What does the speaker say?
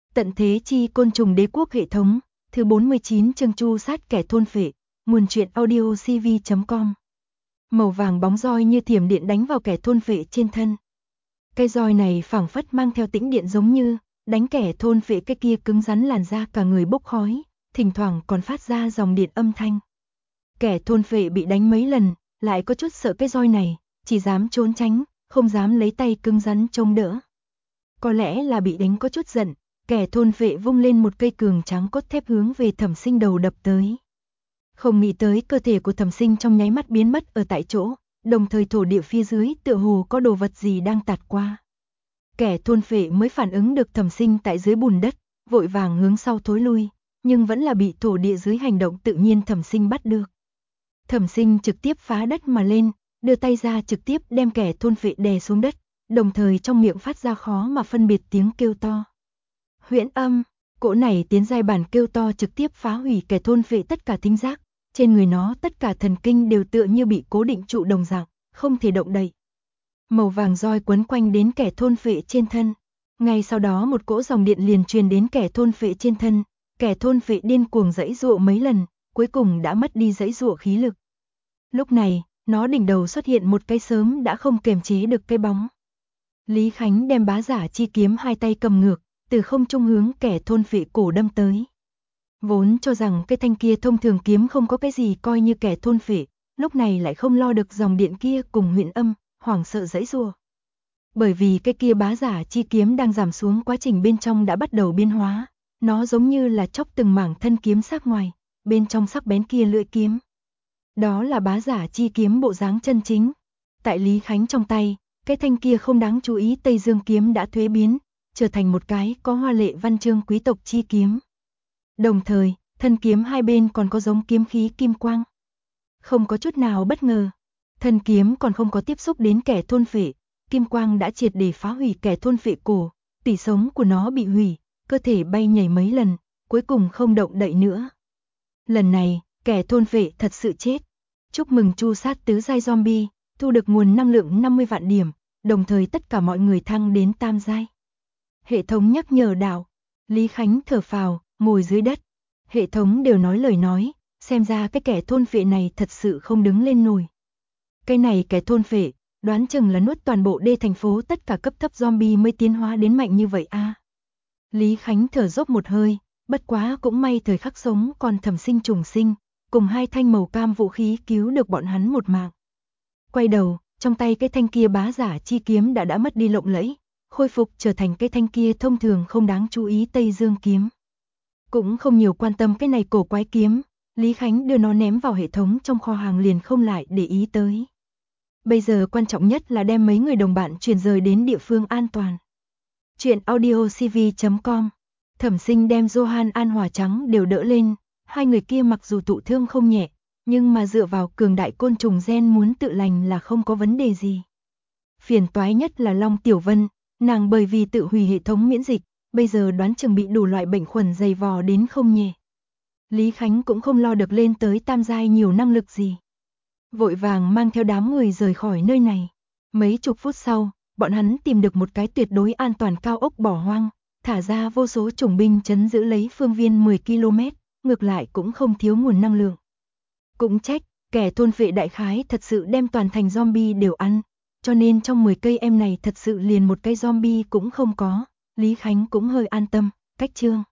Tận thế chi côn trùng đế quốc hệ thống, thứ 49 chương chu sát kẻ thôn phệ, nguồn truyện audio cv.com. Màu vàng bóng roi như thiểm điện đánh vào kẻ thôn phệ trên thân. Cây roi này phảng phất mang theo tĩnh điện giống như, đánh kẻ thôn phệ cái kia cứng rắn làn da cả người bốc khói, thỉnh thoảng còn phát ra dòng điện âm thanh. Kẻ thôn phệ bị đánh mấy lần, lại có chút sợ cái roi này, chỉ dám trốn tránh, không dám lấy tay cứng rắn chống đỡ. Có lẽ là bị đánh có chút giận, kẻ thôn phệ vung lên một cây cường tráng cốt thép hướng về Thẩm Sinh đầu đập tới. Không nghĩ tới cơ thể của Thẩm Sinh trong nháy mắt biến mất ở tại chỗ, đồng thời thổ địa phía dưới tựa hồ có đồ vật gì đang tạt qua. Kẻ thôn phệ mới phản ứng được Thẩm Sinh tại dưới bùn đất, vội vàng hướng sau thối lui, nhưng vẫn là bị thổ địa dưới hành động tự nhiên Thẩm Sinh bắt được. Thẩm Sinh trực tiếp phá đất mà lên, đưa tay ra trực tiếp đem kẻ thôn phệ đè xuống đất, đồng thời trong miệng phát ra khó mà phân biệt tiếng kêu to. Huyễn âm, cỗ này tiến giai bản kêu to trực tiếp phá hủy kẻ thôn phệ tất cả thính giác, trên người nó tất cả thần kinh đều tựa như bị cố định trụ đồng dạng, không thể động đậy. Màu vàng roi quấn quanh đến kẻ thôn phệ trên thân, ngay sau đó một cỗ dòng điện liền truyền đến kẻ thôn phệ trên thân, kẻ thôn phệ điên cuồng giãy giụa mấy lần, cuối cùng đã mất đi giãy giụa khí lực. Lúc này, nó đỉnh đầu xuất hiện một cái sớm đã không kiềm chế được cái bóng. Lý Khánh đem bá giả chi kiếm hai tay cầm ngược, từ không trung hướng kẻ thôn phệ cổ đâm tới. Vốn cho rằng cái thanh kia thông thường kiếm không có cái gì coi như kẻ thôn phệ, lúc này lại không lo được dòng điện kia cùng huyễn âm, hoảng sợ giãy giụa. Bởi vì cái kia bá giả chi kiếm đang giảm xuống quá trình bên trong đã bắt đầu biến hóa, nó giống như là chóc từng mảng thân kiếm sắc ngoài, bên trong sắc bén kia lưỡi kiếm. Đó là bá giả chi kiếm bộ dáng chân chính. Tại Lý Khánh trong tay, cái thanh kia không đáng chú ý Tây Dương kiếm đã thuế biến, trở thành một cái có hoa lệ văn chương quý tộc chi kiếm. Đồng thời, thân kiếm hai bên còn có giống kiếm khí kim quang. Không có chút nào bất ngờ, thân kiếm còn không có tiếp xúc đến kẻ thôn phệ, kim quang đã triệt để phá hủy kẻ thôn phệ cổ, tủy sống của nó bị hủy, cơ thể bay nhảy mấy lần, cuối cùng không động đậy nữa. Lần này, kẻ thôn phệ thật sự chết. Chúc mừng chu sát tứ giai zombie, thu được nguồn năng lượng 50 vạn điểm, đồng thời tất cả mọi người thăng đến tam giai. Hệ thống nhắc nhở đạo, Lý Khánh thở phào, ngồi dưới đất. Hệ thống đều nói lời nói, xem ra cái kẻ thôn phệ này thật sự không đứng lên nổi. Cái này kẻ thôn phệ, đoán chừng là nuốt toàn bộ đê thành phố tất cả cấp thấp zombie mới tiến hóa đến mạnh như vậy a. Lý Khánh thở dốc một hơi, bất quá cũng may thời khắc sống còn Thẩm Sinh trùng sinh, cùng hai thanh màu cam vũ khí cứu được bọn hắn một mạng. Quay đầu, trong tay cái thanh kia bá giả chi kiếm đã mất đi lộng lẫy, khôi phục trở thành cái thanh kia thông thường không đáng chú ý Tây Dương kiếm. Cũng không nhiều quan tâm cái này cổ quái kiếm, Lý Khánh đưa nó ném vào hệ thống trong kho hàng liền không lại để ý tới. Bây giờ quan trọng nhất là đem mấy người đồng bạn chuyển rời đến địa phương an toàn. Chuyện audio cv.com. Thẩm Sinh đem Johan An Hỏa Trắng đều đỡ lên, hai người kia mặc dù thụ thương không nhẹ, nhưng mà dựa vào cường đại côn trùng gen muốn tự lành là không có vấn đề gì. Phiền toái nhất là Long Tiểu Vân, nàng bởi vì tự hủy hệ thống miễn dịch, bây giờ đoán chừng bị đủ loại bệnh khuẩn dày vò đến không nhẹ. Lý Khánh cũng không lo được lên tới tam giai nhiều năng lực gì. Vội vàng mang theo đám người rời khỏi nơi này. Mấy chục phút sau, bọn hắn tìm được một cái tuyệt đối an toàn cao ốc bỏ hoang, thả ra vô số chủng binh trấn giữ lấy phương viên 10 km, ngược lại cũng không thiếu nguồn năng lượng. Cũng trách, kẻ thôn phệ đại khái thật sự đem toàn thành zombie đều ăn, cho nên trong 10 cây em này thật sự liền một cây zombie cũng không có. Lý Khánh cũng hơi an tâm, cách chương.